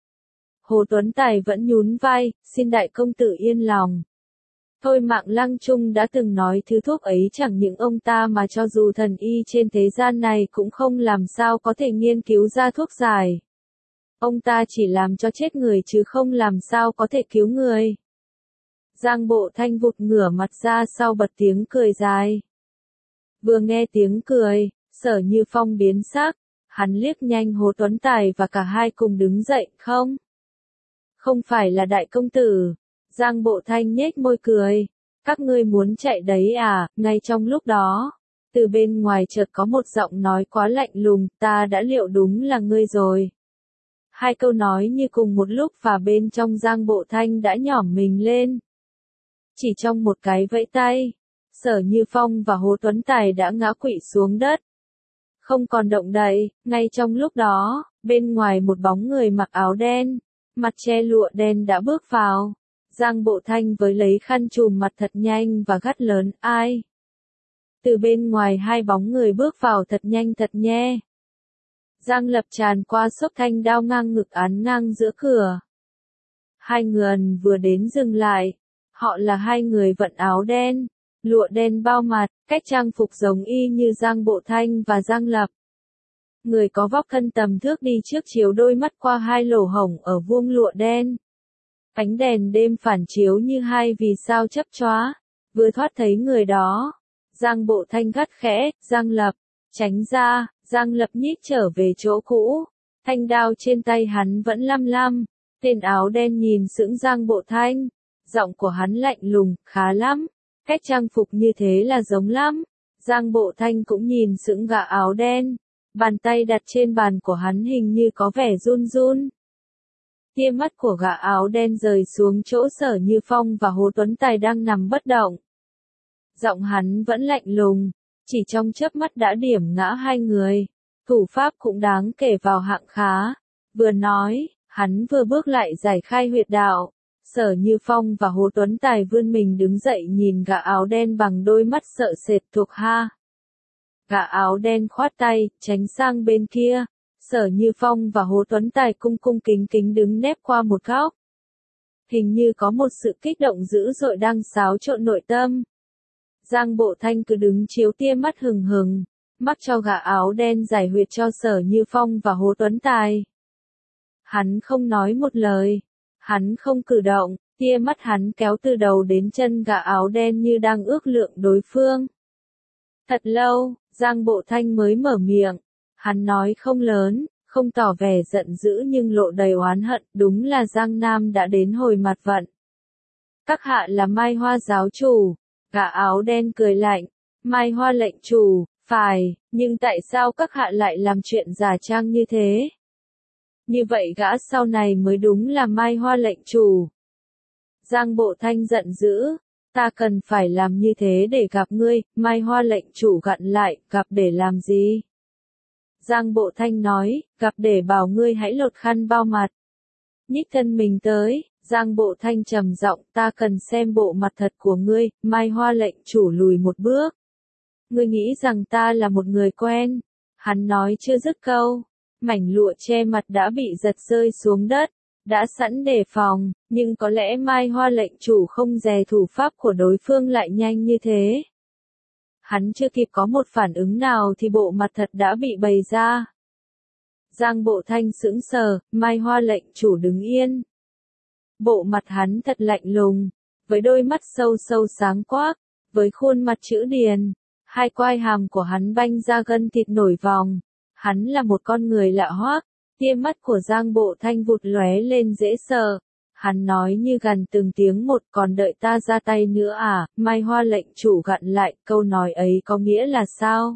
Speaker 1: Hồ Tuấn Tài vẫn nhún vai, xin đại công tử yên lòng. Thôi Mạng Lăng Trung đã từng nói thứ thuốc ấy chẳng những ông ta mà cho dù thần y trên thế gian này cũng không làm sao có thể nghiên cứu ra thuốc giải. Ông ta chỉ làm cho chết người chứ không làm sao có thể cứu người. Giang Bộ Thanh vụt ngửa mặt ra sau bật tiếng cười dài. Vừa nghe tiếng cười, Sở Như Phong biến sắc, hắn liếc nhanh Hồ Tuấn Tài và cả hai cùng đứng dậy, không phải là đại công tử. Giang Bộ Thanh nhếch môi cười, các ngươi muốn chạy đấy à? Ngay trong lúc đó, từ bên ngoài chợt có một giọng nói quá lạnh lùng, ta đã liệu đúng là ngươi rồi. 2 câu nói như cùng một lúc và bên trong Giang Bộ Thanh đã nhỏm mình lên. Chỉ trong một cái vẫy tay, Sở Như Phong và Hồ Tuấn Tài đã ngã quỵ xuống đất. Không còn động đậy, ngay trong lúc đó, bên ngoài một bóng người mặc áo đen, mặt che lụa đen đã bước vào. Giang Bộ Thanh với lấy khăn trùm mặt thật nhanh và gắt lớn, ai? Từ bên ngoài 2 bóng người bước vào thật nhanh thật nhe. Giang Lập tràn qua xốc thanh đao ngang ngực án ngang giữa cửa. 2 người vừa đến dừng lại. Họ là 2 người vận áo đen, lụa đen bao mặt, cách trang phục giống y như Giang Bộ Thanh và Giang Lập. Người có vóc thân tầm thước đi trước chiếu đôi mắt qua hai lỗ hổng ở vuông lụa đen. Ánh đèn đêm phản chiếu như hai vì sao chớp chóa, vừa thoát thấy người đó. Giang Bộ Thanh gắt khẽ, Giang Lập, tránh ra, Giang Lập nhích trở về chỗ cũ. Thanh đao trên tay hắn vẫn lăm lăm, tên áo đen nhìn sững Giang Bộ Thanh. Giọng của hắn lạnh lùng, khá lắm, cách trang phục như thế là giống lắm. Giang Bộ Thanh cũng nhìn sững gã áo đen, bàn tay đặt trên bàn của hắn hình như có vẻ run run. Tia mắt của gã áo đen rời xuống chỗ Sở Như Phong và Hồ Tuấn Tài đang nằm bất động. Giọng hắn vẫn lạnh lùng, chỉ trong chớp mắt đã điểm ngã hai người. Thủ pháp cũng đáng kể vào hạng khá. Vừa nói, hắn vừa bước lại giải khai huyệt đạo. Sở Như Phong và Hồ Tuấn Tài vươn mình đứng dậy nhìn gã áo đen bằng đôi mắt sợ sệt thuộc ha. Gã áo đen khoát tay, tránh sang bên kia. Sở Như Phong và Hồ Tuấn Tài cung cung kính kính đứng nép qua một góc. Hình như có một sự kích động dữ dội đang xáo trộn nội tâm. Giang Bộ Thanh cứ đứng chiếu tia mắt hừng hừng, mắc cho gã áo đen giải huyệt cho Sở Như Phong và Hồ Tuấn Tài. Hắn không nói một lời, hắn không cử động, tia mắt hắn kéo từ đầu đến chân gã áo đen như đang ước lượng đối phương. Thật lâu, Giang Bộ Thanh mới mở miệng, hắn nói không lớn, không tỏ vẻ giận dữ nhưng lộ đầy oán hận, đúng là Giang Nam đã đến hồi mặt vận. Các hạ là Mai Hoa giáo chủ. Gã áo đen cười lạnh, Mai Hoa lệnh chủ, phải, nhưng tại sao các hạ lại làm chuyện giả trang như thế? Như vậy gã sau này mới đúng là Mai Hoa lệnh chủ. Giang Bộ Thanh giận dữ, ta cần phải làm như thế để gặp ngươi, Mai Hoa lệnh chủ gặn lại, gặp để làm gì? Giang Bộ Thanh nói, gặp để bảo ngươi hãy lột khăn bao mặt. Nhích thân mình tới. Giang Bộ Thanh trầm giọng, ta cần xem bộ mặt thật của ngươi. Mai Hoa lệnh chủ lùi một bước. Ngươi nghĩ rằng ta là một người quen. Hắn nói chưa dứt câu, mảnh lụa che mặt đã bị giật rơi xuống đất, đã sẵn đề phòng, nhưng có lẽ Mai Hoa lệnh chủ không dè thủ pháp của đối phương lại nhanh như thế. Hắn chưa kịp có một phản ứng nào thì bộ mặt thật đã bị bày ra. Giang Bộ Thanh sững sờ, Mai Hoa lệnh chủ đứng yên. Bộ mặt hắn thật lạnh lùng, với đôi mắt sâu sâu sáng quắc, với khuôn mặt chữ điền, hai quai hàm của hắn banh ra gân thịt nổi vòng. Hắn là một con người lạ hoắc, tia mắt của Giang Bộ Thanh vụt lóe lên dễ sợ. Hắn nói như gằn từng tiếng một, còn đợi ta ra tay nữa à? Mai Hoa lệnh chủ gặn lại, câu nói ấy có nghĩa là sao?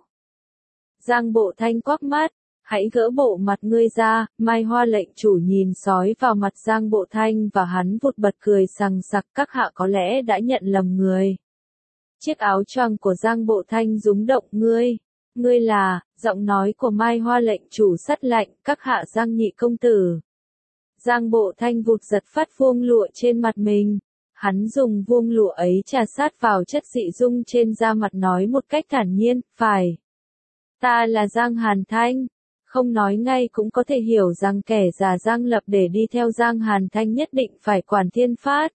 Speaker 1: Giang Bộ Thanh quắc mắt. Hãy gỡ bộ mặt ngươi ra. Mai Hoa lệnh chủ nhìn sói vào mặt Giang Bộ Thanh và hắn vụt bật cười sằng sặc, các hạ có lẽ đã nhận lầm người. Chiếc áo choàng của Giang Bộ Thanh rúng động, ngươi là, giọng nói của Mai Hoa lệnh chủ sắt lạnh, các hạ Giang nhị công tử. Giang Bộ Thanh vụt giật phát vuông lụa trên mặt mình. Hắn dùng vuông lụa ấy chà sát vào chất dị dung trên da mặt nói một cách thản nhiên, phải. Ta là Giang Hàn Thanh. Không nói ngay cũng có thể hiểu rằng kẻ già Giang Lập để đi theo Giang Hàn Thanh nhất định phải quản thiên phát.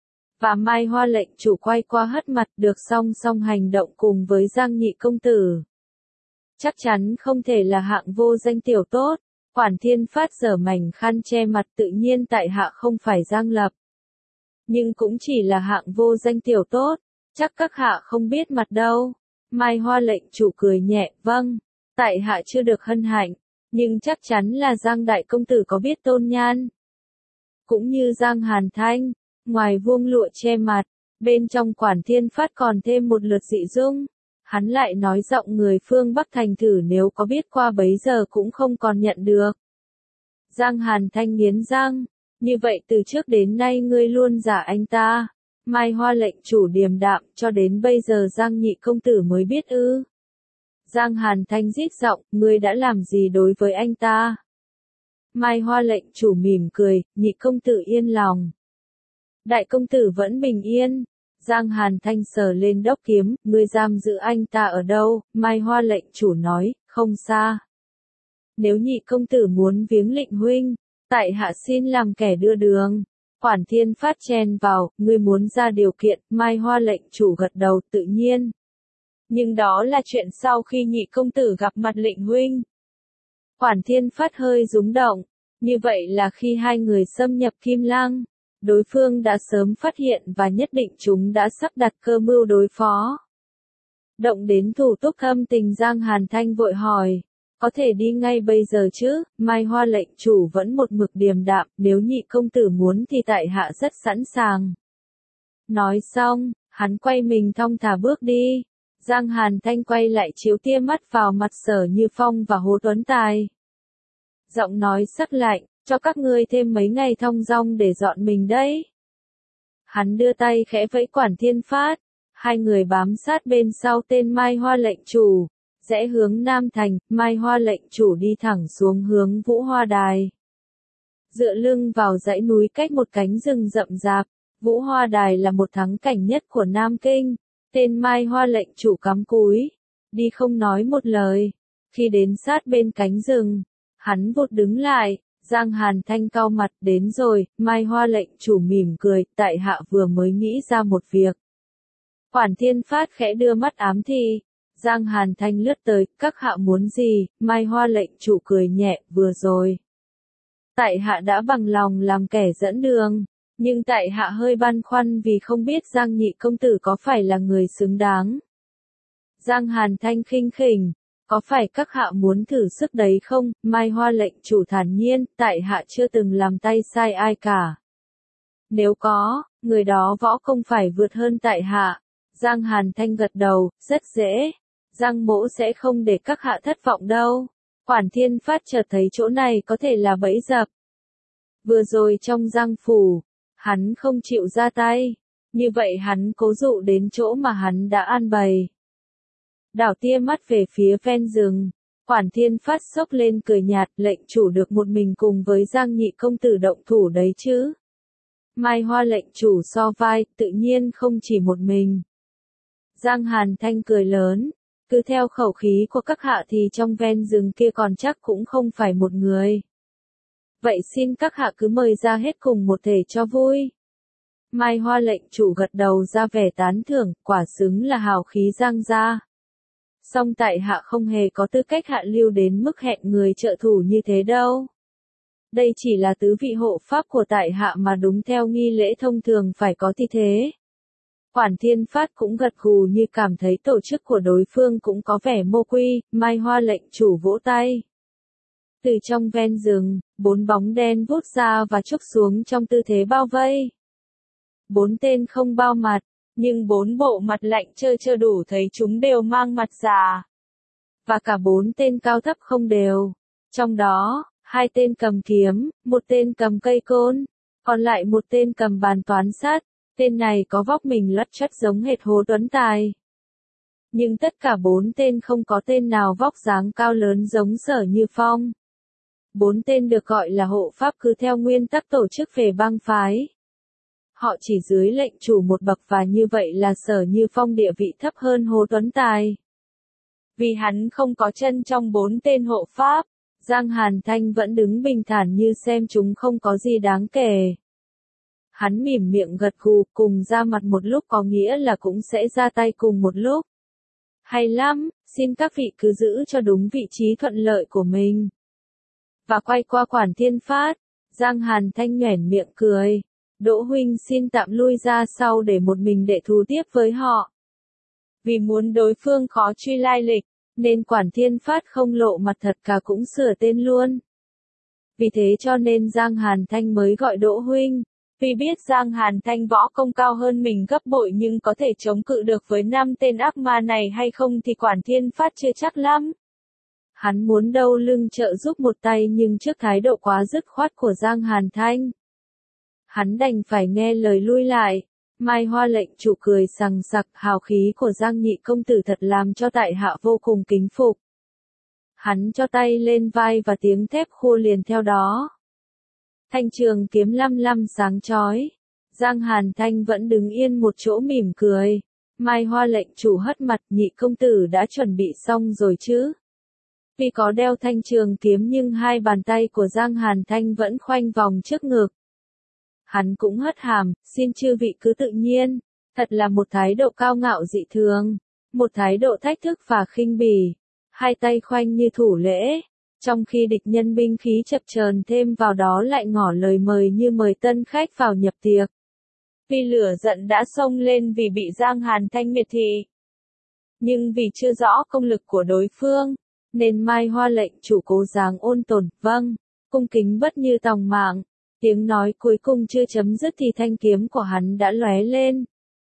Speaker 1: Và Mai Hoa lệnh chủ quay qua hất mặt được song song hành động cùng với Giang nhị công tử. Chắc chắn không thể là hạng vô danh tiểu tốt. Quản thiên phát giở mảnh khăn che mặt, tự nhiên tại hạ không phải Giang Lập. Nhưng cũng chỉ là hạng vô danh tiểu tốt, chắc các hạ không biết mặt đâu. Mai Hoa lệnh chủ cười nhẹ, vâng, tại hạ chưa được hân hạnh. Nhưng chắc chắn là Giang đại công tử có biết tôn nhan. Cũng như Giang Hàn Thanh, ngoài vuông lụa che mặt, bên trong quản thiên phát còn thêm một lượt dị dung. Hắn lại nói giọng người phương Bắc thành thử nếu có biết qua bấy giờ cũng không còn nhận được. Giang Hàn Thanh nghiến răng, như vậy từ trước đến nay ngươi luôn giả anh ta. Mai Hoa lệnh chủ điềm đạm, cho đến bây giờ Giang nhị công tử mới biết ư? Giang Hàn Thanh rít giọng, ngươi đã làm gì đối với anh ta? Mai Hoa lệnh chủ mỉm cười, nhị công tử yên lòng. Đại công tử vẫn bình yên. Giang Hàn Thanh sờ lên đốc kiếm, ngươi giam giữ anh ta ở đâu? Mai Hoa lệnh chủ nói, không xa. Nếu nhị công tử muốn viếng lệnh huynh, tại hạ xin làm kẻ đưa đường. Quản thiên phát chen vào, ngươi muốn ra điều kiện. Mai Hoa lệnh chủ gật đầu, tự nhiên. Nhưng đó là chuyện sau khi nhị công tử gặp mặt lệnh huynh. Quản Thiên Phát hơi rúng động, như vậy là khi hai người xâm nhập Kim Lăng, đối phương đã sớm phát hiện và nhất định chúng đã sắp đặt cơ mưu đối phó. Động đến thủ túc thâm tình Giang Hàn Thanh vội hỏi, có thể đi ngay bây giờ chứ? Mai Hoa lệnh chủ vẫn một mực điềm đạm, nếu nhị công tử muốn thì tại hạ rất sẵn sàng. Nói xong, hắn quay mình thong thả bước đi. Giang Hàn Thanh quay lại chiếu tia mắt vào mặt Sở Như Phong và Hồ Tuấn Tài. Giọng nói sắc lạnh, cho các ngươi thêm mấy ngày thong dong để dọn mình đấy. Hắn đưa tay khẽ vẫy Quản Thiên Phát, hai người bám sát bên sau tên Mai Hoa lệnh chủ, rẽ hướng Nam Thành. Mai Hoa lệnh chủ đi thẳng xuống hướng Vũ Hoa Đài. Dựa lưng vào dãy núi cách một cánh rừng rậm rạp, Vũ Hoa Đài là một thắng cảnh nhất của Nam Kinh. Tên Mai Hoa lệnh chủ cắm cúi, đi không nói một lời. Khi đến sát bên cánh rừng, hắn vụt đứng lại. Giang Hàn Thanh cau mặt, đến rồi. Mai Hoa lệnh chủ mỉm cười, tại hạ vừa mới nghĩ ra một việc. Quản Thiên Phát khẽ đưa mắt ám thị. Giang Hàn Thanh lướt tới, các hạ muốn gì? Mai Hoa lệnh chủ cười nhẹ, vừa rồi. Tại hạ đã bằng lòng làm kẻ dẫn đường, nhưng tại hạ hơi băn khoăn vì không biết Giang nhị công tử có phải là người xứng đáng. Giang Hàn Thanh khinh khỉnh, có phải các hạ muốn thử sức đấy không? Mai Hoa lệnh chủ thản nhiên, tại hạ chưa từng làm tay sai ai cả. Nếu có, người đó võ công phải vượt hơn tại hạ. Giang Hàn Thanh gật đầu, rất dễ. Giang mỗ sẽ không để các hạ thất vọng đâu. Quản Thiên Phát chợt thấy chỗ này có thể là bẫy dập. Vừa rồi trong Giang phủ, hắn không chịu ra tay. Như vậy hắn cố dụ đến chỗ mà hắn đã an bày. Đảo tia mắt về phía ven rừng. Quản Thiên Phát sốc lên cười nhạt, lệnh chủ được một mình cùng với Giang nhị công tử động thủ đấy chứ. Mai Hoa lệnh chủ so vai, tự nhiên không chỉ một mình. Giang Hàn Thanh cười lớn, cứ theo khẩu khí của các hạ thì trong ven rừng kia còn chắc cũng không phải một người. Vậy xin các hạ cứ mời ra hết cùng một thể cho vui. Mai Hoa lệnh chủ gật đầu ra vẻ tán thưởng, quả xứng là hào khí Giang gia. Song tại hạ không hề có tư cách hạ lưu đến mức hẹn người trợ thủ như thế đâu. Đây chỉ là tứ vị hộ pháp của tại hạ mà đúng theo nghi lễ thông thường phải có thì thế. Quản Thiên Phát cũng gật gù như cảm thấy tổ chức của đối phương cũng có vẻ mô quy. Mai Hoa lệnh chủ vỗ tay. Từ trong ven rừng, 4 bóng đen vút ra và chốc xuống trong tư thế bao vây. 4 tên không bao mặt, nhưng 4 bộ mặt lạnh trơ đủ thấy chúng đều mang mặt già. Và cả 4 tên cao thấp không đều. Trong đó, 2 tên cầm kiếm, 1 tên cầm cây côn, còn lại 1 tên cầm bàn toán sắt. Tên này có vóc mình lất chất giống hệt Hồ Tuấn Tài. Nhưng tất cả 4 tên không có tên nào vóc dáng cao lớn giống Sở Như Phong. 4 tên được gọi là hộ pháp cứ theo nguyên tắc tổ chức về bang phái. Họ chỉ dưới lệnh chủ một bậc và như vậy là Sở Như Phong địa vị thấp hơn Hồ Tuấn Tài. Vì hắn không có chân trong 4 tên hộ pháp, Giang Hàn Thanh vẫn đứng bình thản như xem chúng không có gì đáng kể. Hắn mỉm miệng gật gù, cùng ra mặt một lúc có nghĩa là cũng sẽ ra tay cùng một lúc. Hay lắm, xin các vị cứ giữ cho đúng vị trí thuận lợi của mình. Và quay qua Quản Thiên Phát, Giang Hàn Thanh nhoẻn miệng cười. Đỗ huynh xin tạm lui ra sau để một mình đệ thú tiếp với họ. Vì muốn đối phương khó truy lai lịch, nên Quản Thiên Phát không lộ mặt thật cả cũng sửa tên luôn. Vì thế cho nên Giang Hàn Thanh mới gọi Đỗ huynh. Vì biết Giang Hàn Thanh võ công cao hơn mình gấp bội nhưng có thể chống cự được với 5 tên ác ma này hay không thì Quản Thiên Phát chưa chắc lắm. Hắn muốn đâu lưng trợ giúp một tay nhưng trước thái độ quá dứt khoát của Giang Hàn Thanh, hắn đành phải nghe lời lui lại. Mai Hoa lệnh chủ cười sằng sặc, hào khí của Giang nhị công tử thật làm cho tại hạ vô cùng kính phục. Hắn cho tay lên vai và tiếng thép khua liền theo đó. Thanh trường kiếm lăm lăm sáng chói. Giang Hàn Thanh vẫn đứng yên một chỗ mỉm cười. Mai Hoa lệnh chủ hất mặt, nhị công tử đã chuẩn bị xong rồi chứ? Vì có đeo thanh trường kiếm nhưng hai bàn tay của Giang Hàn Thanh vẫn khoanh vòng trước ngực. Hắn cũng hất hàm, xin chư vị cứ tự nhiên. Thật là một thái độ cao ngạo dị thường. Một thái độ thách thức và khinh bỉ. Hai tay khoanh như thủ lễ. Trong khi địch nhân binh khí chập chờn thêm vào đó lại ngỏ lời mời như mời tân khách vào nhập tiệc. Vì lửa giận đã xông lên vì bị Giang Hàn Thanh miệt thị. Nhưng vì chưa rõ công lực của đối phương, nên Mai Hoa lệnh chủ cố dáng ôn tồn, vâng, cung kính bất như tòng mạng. Tiếng nói cuối cùng chưa chấm dứt thì thanh kiếm của hắn đã lóe lên.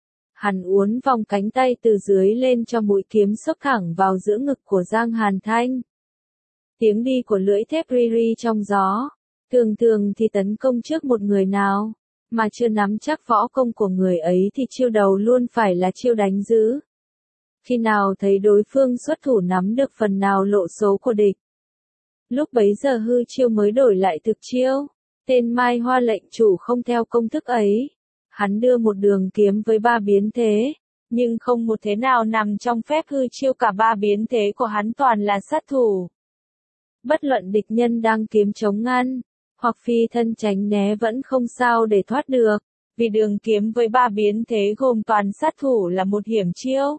Speaker 1: Hắn uốn vòng cánh tay từ dưới lên cho mũi kiếm xốc thẳng vào giữa ngực của Giang Hàn Thanh. Tiếng đi của lưỡi thép ri ri trong gió. Thường thường thì tấn công trước một người nào, mà chưa nắm chắc võ công của người ấy thì chiêu đầu luôn phải là chiêu đánh giữ. Khi nào thấy đối phương xuất thủ nắm được phần nào lộ số của địch, lúc bấy giờ hư chiêu mới đổi lại thực chiêu. Tên Mai Hoa lệnh chủ không theo công thức ấy. Hắn đưa một đường kiếm với 3 biến thế, nhưng không một thế nào nằm trong phép hư chiêu, cả 3 biến thế của hắn toàn là sát thủ. Bất luận địch nhân đang kiếm chống ngăn, hoặc phi thân tránh né vẫn không sao để thoát được, vì đường kiếm với 3 biến thế gồm toàn sát thủ là một hiểm chiêu.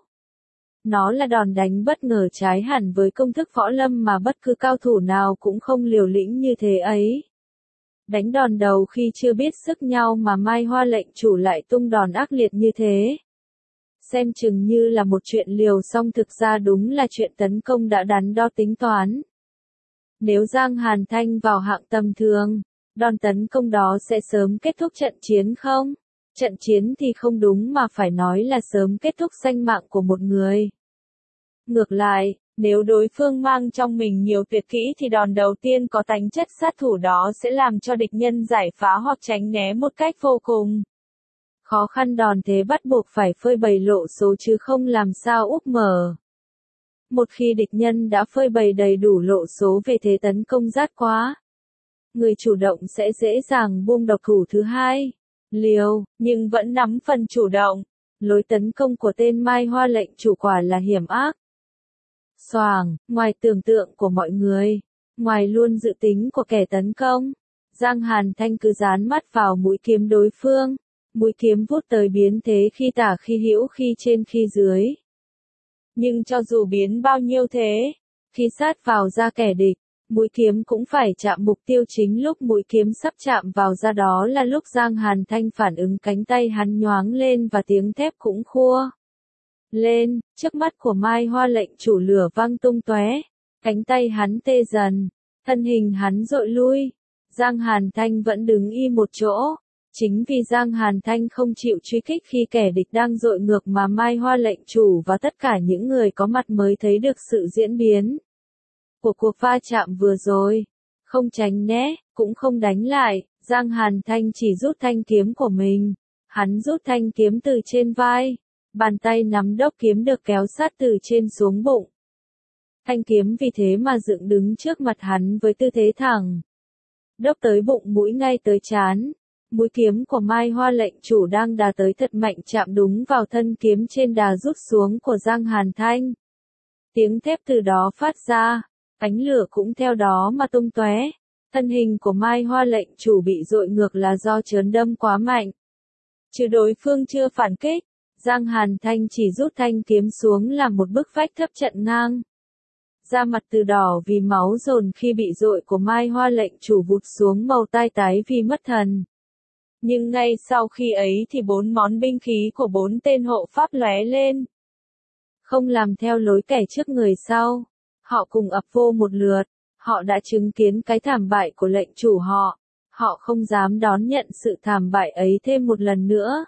Speaker 1: Nó là đòn đánh bất ngờ trái hẳn với công thức võ lâm mà bất cứ cao thủ nào cũng không liều lĩnh như thế ấy. Đánh đòn đầu khi chưa biết sức nhau mà Mai Hoa lệnh chủ lại tung đòn ác liệt như thế. Xem chừng như là một chuyện liều song thực ra đúng là chuyện tấn công đã đắn đo tính toán. Nếu Giang Hàn Thanh vào hạng tầm thường, đòn tấn công đó sẽ sớm kết thúc trận chiến không? Trận chiến thì không đúng mà phải nói là sớm kết thúc sinh mạng của một người. Ngược lại, nếu đối phương mang trong mình nhiều tuyệt kỹ thì đòn đầu tiên có tính chất sát thủ đó sẽ làm cho địch nhân giải phá hoặc tránh né một cách vô cùng khó khăn. Đòn thế bắt buộc phải phơi bày lộ số chứ không làm sao úp mở. Một khi địch nhân đã phơi bày đầy đủ lộ số về thế tấn công rát quá, người chủ động sẽ dễ dàng buông độc thủ thứ hai. Liều, nhưng vẫn nắm phần chủ động. Lối tấn công của tên Mai Hoa lệnh chủ quả là hiểm ác. Xoàng, ngoài tưởng tượng của mọi người, ngoài luôn dự tính của kẻ tấn công, Giang Hàn Thanh cứ dán mắt vào mũi kiếm đối phương. Mũi kiếm vút tới biến thế khi tả khi hữu, khi trên khi dưới. Nhưng cho dù biến bao nhiêu thế, khi sát vào da kẻ địch, mũi kiếm cũng phải chạm mục tiêu. Chính lúc mũi kiếm sắp chạm vào da đó là lúc Giang Hàn Thanh phản ứng, cánh tay hắn nhoáng lên và tiếng thép cũng khua lên. Trước mắt của Mai Hoa lệnh chủ lửa văng tung tóe, cánh tay hắn tê dần, thân hình hắn dội lui. Giang Hàn Thanh vẫn đứng im một chỗ. Chính vì Giang Hàn Thanh không chịu truy kích khi kẻ địch đang dội ngược mà Mai Hoa lệnh chủ và tất cả những người có mặt mới thấy được sự diễn biến của cuộc va chạm vừa rồi. Không tránh né, cũng không đánh lại, Giang Hàn Thanh chỉ rút thanh kiếm của mình. Hắn rút thanh kiếm từ trên vai. Bàn tay nắm đốc kiếm được kéo sát từ trên xuống bụng. Thanh kiếm vì thế mà dựng đứng trước mặt hắn với tư thế thẳng. Đốc tới bụng, mũi ngay tới trán. Mũi kiếm của Mai Hoa lệnh chủ đang đà tới thật mạnh, chạm đúng vào thân kiếm trên đà rút xuống của Giang Hàn Thanh. Tiếng thép từ đó phát ra, ánh lửa cũng theo đó mà tung tóe. Thân hình của Mai Hoa lệnh chủ bị dội ngược là do chớn đâm quá mạnh. Chứ đối phương chưa phản kích, Giang Hàn Thanh chỉ rút thanh kiếm xuống làm một bức vách thấp chặn ngang. Da mặt từ đỏ vì máu dồn khi bị dội của Mai Hoa lệnh chủ vụt xuống màu tai tái vì mất thần. Nhưng ngay sau khi ấy thì 4 món binh khí của 4 tên hộ pháp lóe lên. Không làm theo lối kẻ trước người sau. Họ cùng ập vô một lượt. Họ đã chứng kiến cái thảm bại của lệnh chủ họ. Họ không dám đón nhận sự thảm bại ấy thêm một lần nữa.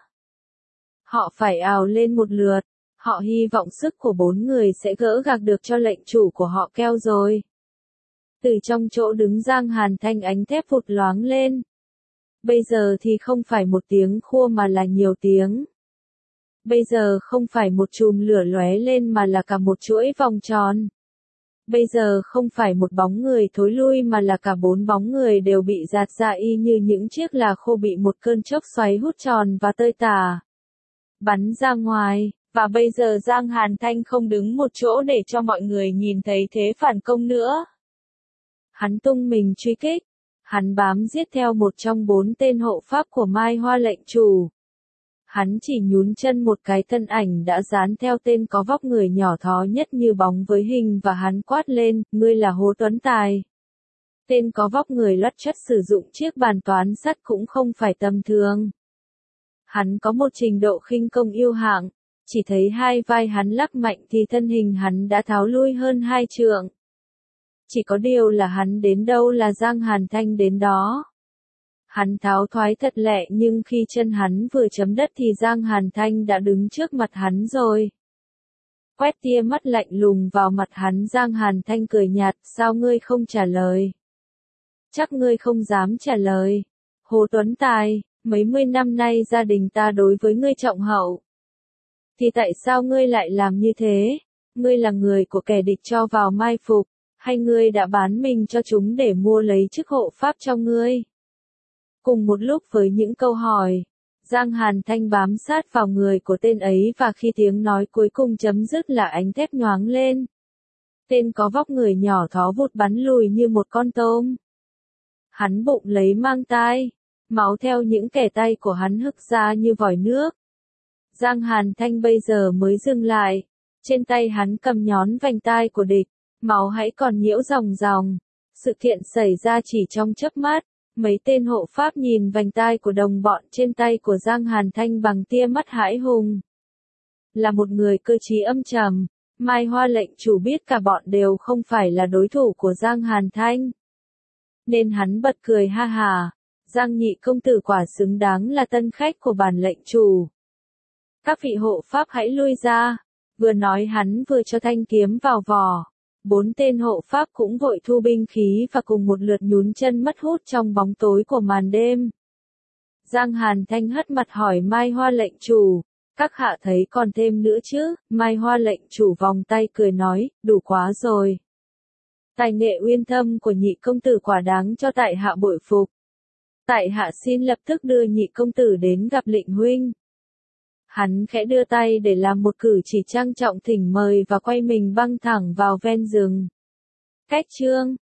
Speaker 1: Họ phải ào lên một lượt. Họ hy vọng sức của 4 người sẽ gỡ gạc được cho lệnh chủ của họ keo rồi. Từ trong chỗ đứng Giang Hàn Thanh, ánh thép vụt loáng lên. Bây giờ thì không phải một tiếng khua mà là nhiều tiếng. Bây giờ không phải một chùm lửa lóe lên mà là cả một chuỗi vòng tròn. Bây giờ không phải một bóng người thối lui mà là cả 4 bóng người đều bị dạt ra y như những chiếc là khô bị một cơn chốc xoáy hút tròn và tơi tả. Bắn ra ngoài, và bây giờ Giang Hàn Thanh không đứng một chỗ để cho mọi người nhìn thấy thế phản công nữa. Hắn tung mình truy kích. Hắn bám giết theo một trong 4 tên hộ pháp của Mai Hoa lệnh chủ. Hắn chỉ nhún chân một cái, thân ảnh đã dán theo tên có vóc người nhỏ thó nhất như bóng với hình, và hắn quát lên, ngươi là Hồ Tuấn Tài. Tên có vóc người lót chất sử dụng chiếc bàn toán sắt cũng không phải tầm thường. Hắn có một trình độ khinh công yêu hạng, chỉ thấy hai vai hắn lắc mạnh thì thân hình hắn đã tháo lui hơn 2 trượng. Chỉ có điều là hắn đến đâu là Giang Hàn Thanh đến đó. Hắn tháo thoái thật lẹ nhưng khi chân hắn vừa chấm đất thì Giang Hàn Thanh đã đứng trước mặt hắn rồi. Quét tia mắt lạnh lùng vào mặt hắn, Giang Hàn Thanh cười nhạt, sao ngươi không trả lời? Chắc ngươi không dám trả lời. Hồ Tuấn Tài, mấy mươi năm nay gia đình ta đối với ngươi trọng hậu. Thì tại sao ngươi lại làm như thế? Ngươi là người của kẻ địch cho vào mai phục, hay ngươi đã bán mình cho chúng để mua lấy chức hộ pháp cho ngươi? Cùng một lúc với những câu hỏi, Giang Hàn Thanh bám sát vào người của tên ấy và khi tiếng nói cuối cùng chấm dứt là ánh thép nhoáng lên. Tên có vóc người nhỏ thó vụt bắn lùi như một con tôm. Hắn bụng lấy mang tai, máu theo những kẻ tay của hắn hức ra như vòi nước. Giang Hàn Thanh bây giờ mới dừng lại, trên tay hắn cầm nhón vành tai của địch, máu hãy còn nhiễu ròng ròng. Sự kiện xảy ra chỉ trong chớp mắt, mấy tên hộ pháp nhìn vành tai của đồng bọn trên tay của Giang Hàn Thanh bằng tia mắt hãi hùng. Là một người cơ trí âm trầm, Mai Hoa lệnh chủ biết cả bọn đều không phải là đối thủ của Giang Hàn Thanh. Nên hắn bật cười ha hà, Giang nhị công tử quả xứng đáng là tân khách của bản lệnh chủ. Các vị hộ pháp hãy lui ra, vừa nói hắn vừa cho thanh kiếm vào vỏ. 4 tên hộ pháp cũng vội thu binh khí và cùng một lượt nhún chân mất hút trong bóng tối của màn đêm. Giang Hàn Thanh hất mặt hỏi Mai Hoa lệnh chủ, các hạ thấy còn thêm nữa chứ? Mai Hoa lệnh chủ vòng tay cười nói, đủ quá rồi. Tài nghệ uyên thâm của nhị công tử quả đáng cho tại hạ bội phục. Tại hạ xin lập tức đưa nhị công tử đến gặp lệnh huynh. Hắn khẽ đưa tay để làm một cử chỉ trang trọng thỉnh mời và quay mình băng thẳng vào ven rừng. Cách chương